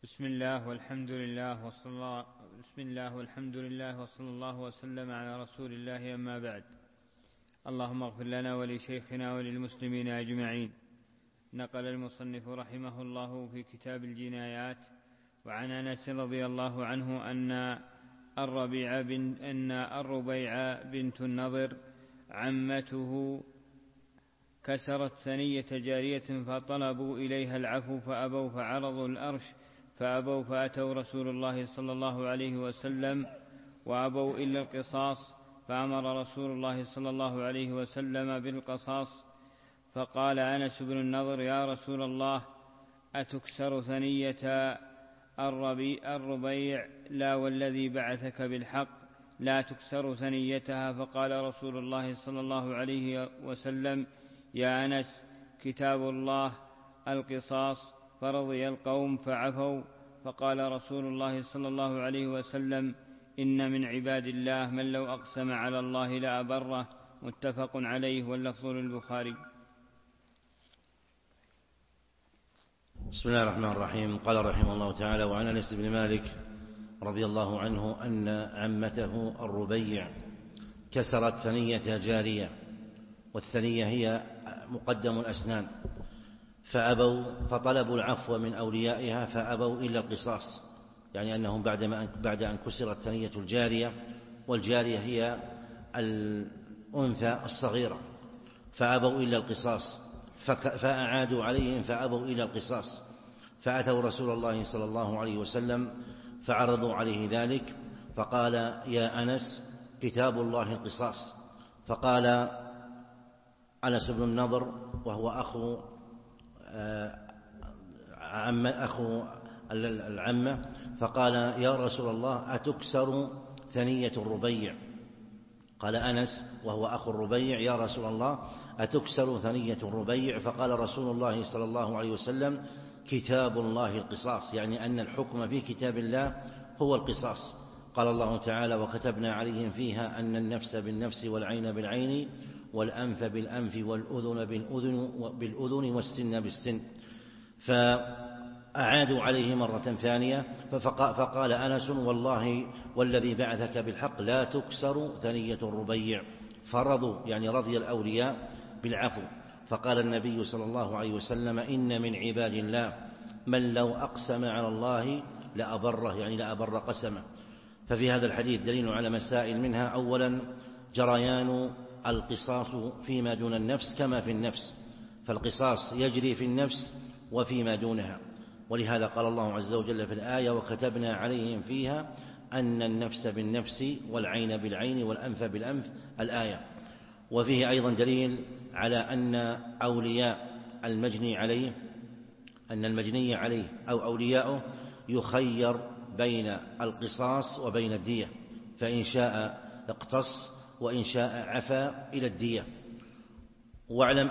بسم الله والحمد لله وصلى الله وسلم على رسول الله، أما بعد. اللهم اغفر لنا ولشيخنا وللمسلمين أجمعين. نقل المصنف رحمه الله في كتاب الجنايات وعن أنس رضي الله عنه أن الربيع بنت النضر عمته كسرت ثنية جارية فطلبوا إليها العفو فأبوا، فعرضوا الأرش فأبوا، فأتوا رسول الله صلى الله عليه وسلم وأبوا إلا القصاص، فأمر رسول الله صلى الله عليه وسلم بالقصاص. فقال أنس بن النضر: يا رسول الله، أتكسر ثنية الربيع؟ لا والذي بعثك بالحق لا تكسر ثنيتها. فقال رسول الله صلى الله عليه وسلم: يا أنس، كتاب الله القصاص. فرضي القوم فعفوا. فقال رسول الله صلى الله عليه وسلم: إن من عباد الله من لو أقسم على الله لأبره. متفق عليه، واللفظ للبخاري. بسم الله الرحمن الرحيم. قال رحمه الله تعالى: وعن أنس بن مالك رضي الله عنه أن عمته الربيع كسرت ثنية جارية، والثنية هي مقدم الأسنان، فطلبوا العفو من أوليائها فأبوا إلا القصاص، يعني أنهم بعد أن كسرت ثنية الجارية، والجارية هي الأنثى الصغيرة، فأبوا إلا القصاص، فأعادوا عليهم فأبوا إلا القصاص، فأتوا رسول الله صلى الله عليه وسلم فعرضوا عليه ذلك، فقال: يا أنس، كتاب الله القصاص. فقال أنس بن النضر، وهو أخو العمة، فقال: يا رسول الله، أتكسر ثنية الربيع؟ قال أنس وهو أخو الربيع: يا رسول الله، أتكسر ثنية الربيع؟ فقال رسول الله صلى الله عليه وسلم: كتاب الله القصاص، يعني أن الحكم في كتاب الله هو القصاص. قال الله تعالى: وكتبنا عليهم فيها أن النفس بالنفس والعين بالعين والأنف بالأنف والأذن بالأذن والسن بالسن. فأعادوا عليه مرة ثانية، فقال أنس: والله والذي بعثك بالحق لا تكسر ثنية الربيع. فرضوا، يعني رضي الأولياء بالعفو. فقال النبي صلى الله عليه وسلم: إن من عباد الله من لو أقسم على الله لأبره، يعني لأبر قسمه. ففي هذا الحديث دليل على مسائل، منها: أولا، جريان القصاص فيما دون النفس كما في النفس، فالقصاص يجري في النفس وفيما دونها، ولهذا قال الله عز وجل في الآية: وكتبنا عليهم فيها أن النفس بالنفس والعين بالعين والأنف بالأنف، الآية. وفيه أيضا دليل على أن أولياء المجني عليه، أن المجني عليه أو أولياؤه يخير بين القصاص وبين الدية، فإن شاء اقتص وإن شاء عفا إلى الدية. واعلم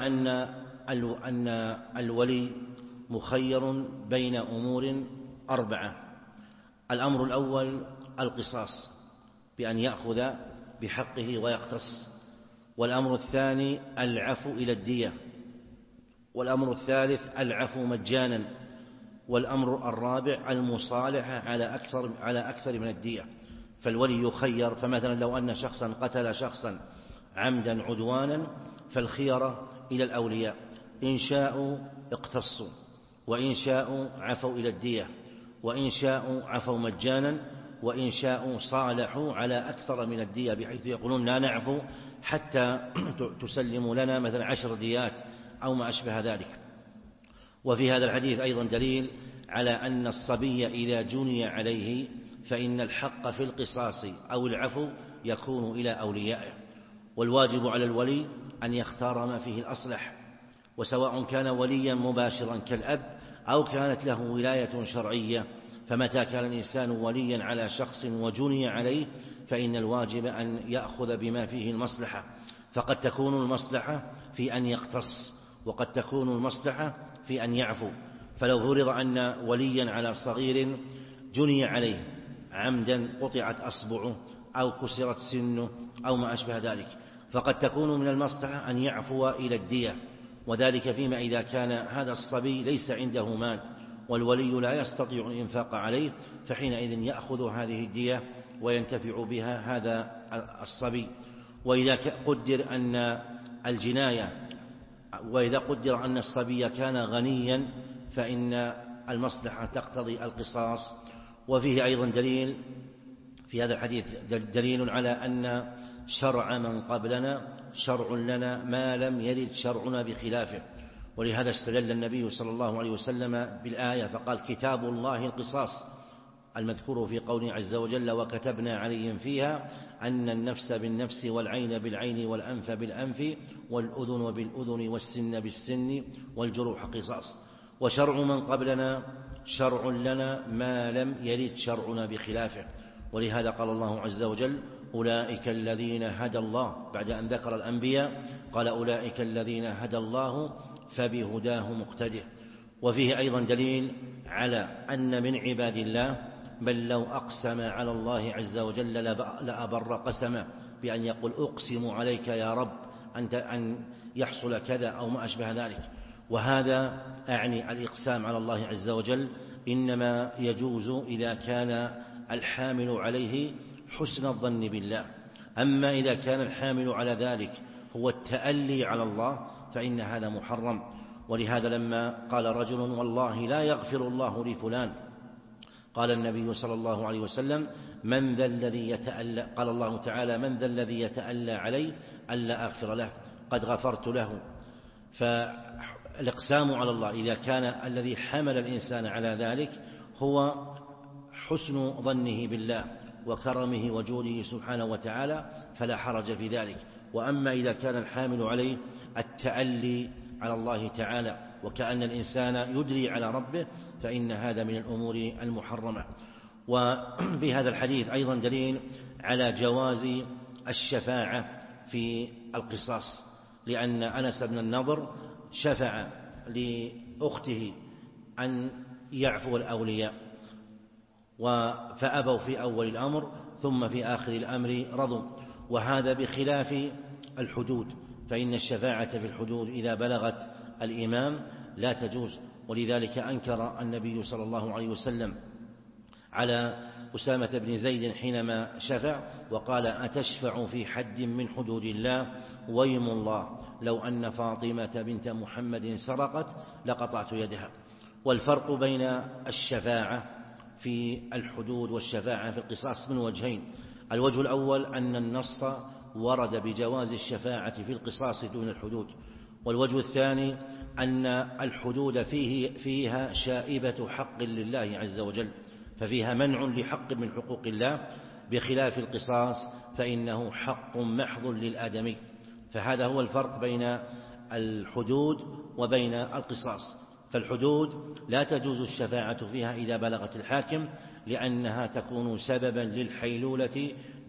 أن الولي مخير بين أمور 4: الأمر الأول القصاص بأن يأخذ بحقه ويقتص، والأمر الثاني العفو إلى الدية، والأمر الثالث العفو مجانا، والأمر الرابع المصالحة على أكثر من الدية. فالولي يخير، فمثلا لو أن شخصا قتل شخصا عمدا عدوانا فالخيرة إلى الأولياء، إن شاءوا اقتصوا، وإن شاءوا عفوا إلى الدية، وإن شاءوا عفوا مجانا، وإن شاءوا صالحوا على أكثر من الدية، بحيث يقولون: لا نعفو حتى تسلموا لنا مثلا 10 ديات أو ما أشبه ذلك. وفي هذا الحديث أيضا دليل على أن الصبي إذا جني عليه فإن الحق في القصاص أو العفو يكون إلى أوليائه، والواجب على الولي أن يختار ما فيه الأصلح، وسواء كان وليا مباشرا كالأب أو كانت له ولاية شرعية. فمتى كان الإنسان وليا على شخص وجني عليه فإن الواجب أن يأخذ بما فيه المصلحة، فقد تكون المصلحة في أن يقتص، وقد تكون المصلحة في أن يعفو. فلو فرض أن وليا على صغير جني عليه عمدا، قطعت أصبعه أو كسرت سنه أو ما أشبه ذلك، فقد تكون من المصلحة أن يعفو إلى الدية، وذلك فيما إذا كان هذا الصبي ليس عنده مال والولي لا يستطيع الإنفاق عليه، فحينئذ يأخذ هذه الدية وينتفع بها هذا الصبي. وإذا قدر أن وإذا قدر أن الصبي كان غنيا فإن المصلحة تقتضي القصاص. وفيه أيضا دليل في هذا الحديث دليل على أن شرع من قبلنا شرع لنا ما لم يرد شرعنا بخلافه، ولهذا استدل النبي صلى الله عليه وسلم بالآية فقال: كتاب الله القصاص، المذكور في قوله عز وجل: وكتبنا عليهم فيها أن النفس بالنفس والعين بالعين والأنف بالأنف والأذن بالأذن والسن بالسن والجروح قصاص. وشرع من قبلنا شرع لنا ما لم يرد شرعنا بخلافه، ولهذا قال الله عز وجل: أولئك الذين هدى الله، بعد أن ذكر الأنبياء قال: أولئك الذين هدى الله فبهداه مقتده. وفيه أيضا دليل على أن من عباد الله بل لو أقسم على الله عز وجل لأبر قسمه بأن يقول: أقسم عليك يا رب أن يحصل كذا أو ما أشبه ذلك. وهذا أعني الإقسام على الله عز وجل إنما يجوز إذا كان الحامل عليه حسن الظن بالله. أما إذا كان الحامل على ذلك هو التألي على الله فإن هذا محرم. ولهذا لما قال رجل: والله لا يغفر الله لفلان، قال النبي صلى الله عليه وسلم: من ذا الذي يتألى، قال الله تعالى: من ذا الذي يتألى علي ألا أغفر له، قد غفرت له. فالإقسام على الله إذا كان الذي حمل الإنسان على ذلك هو حسن ظنه بالله وكرمه وجوده سبحانه وتعالى فلا حرج في ذلك. وأما إذا كان الحامل عليه التألي على الله تعالى وكأن الإنسان يدري على ربه فإن هذا من الأمور المحرمة. وفي هذا الحديث أيضا دليل على جواز الشفاعة في القصاص، لأن أنس بن النضر شفع لأخته أن يعفو الأولياء فأبوا في أول الأمر، ثم في آخر الأمر رضوا. وهذا بخلاف الحدود، فإن الشفاعة في الحدود إذا بلغت الإمام لا تجوز. ولذلك أنكر النبي صلى الله عليه وسلم على أسامة بن زيد حينما شفع وقال: أتشفع في حد من حدود الله؟ ويم الله لو أن فاطمة بنت محمد سرقت لقطعت يدها. والفرق بين الشفاعة في الحدود والشفاعة في القصاص من وجهين: الوجه الأول أن النص ورد بجواز الشفاعة في القصاص دون الحدود، والوجه الثاني أن الحدود فيها شائبة حق لله عز وجل، ففيها منع لحق من حقوق الله، بخلاف القصاص فإنه حق محض للآدمي. فهذا هو الفرق بين الحدود وبين القصاص. فالحدود لا تجوز الشفاعة فيها إذا بلغت الحاكم، لأنها تكون سببا للحيلولة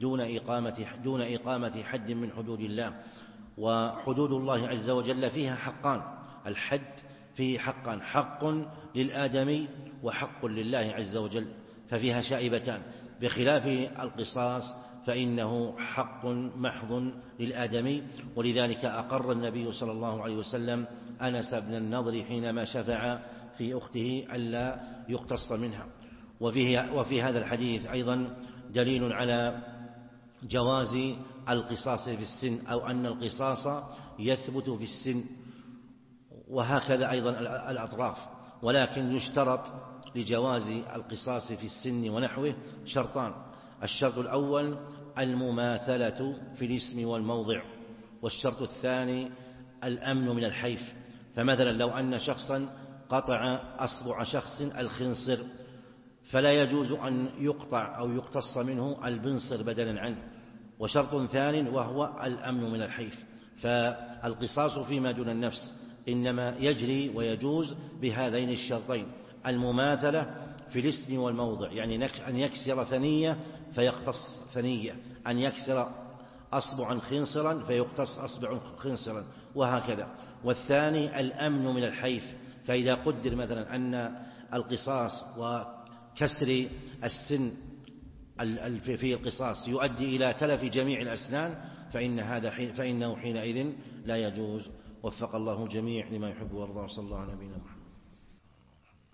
دون إقامة حد من حدود الله. وحدود الله عز وجل فيها حقان: الحد فيه حقان، حق للآدمي وحق لله عز وجل، ففيها شائبتان، بخلاف القصاص فإنه حق محض للآدمي. ولذلك أقر النبي صلى الله عليه وسلم أنس بن النضر حينما شفع في أخته ألا يقتص منها. وفي هذا الحديث أيضا دليل على جواز القصاص في السن، أو أن القصاص يثبت في السن، وهكذا أيضا الأطراف. ولكن يشترط لجواز القصاص في السن ونحوه شرطان: الشرط الأول المماثلة في الاسم والموضع، والشرط الثاني الأمن من الحيف. فمثلا لو أن شخصا قطع أصبع شخص الخنصر فلا يجوز أن يقطع أو يقتص منه البنصر بدلا عنه. وشرط ثاني وهو الأمن من الحيف. فالقصاص فيما دون النفس إنما يجري ويجوز بهذين الشرطين: المماثلة في الاسم والموضع، يعني أن يكسر ثنية فيقتص ثنية، أن يكسر أصبعا خنصرا فيقتص أصبع خنصرا، وهكذا. والثاني الأمن من الحيف، فإذا قدر مثلا أن القصاص وكسر السن في القصاص يؤدي إلى تلف جميع الأسنان فإنه حينئذ لا يجوز. وفق الله جميع لما يحب ويرضى، صلى الله على نبينا محمد.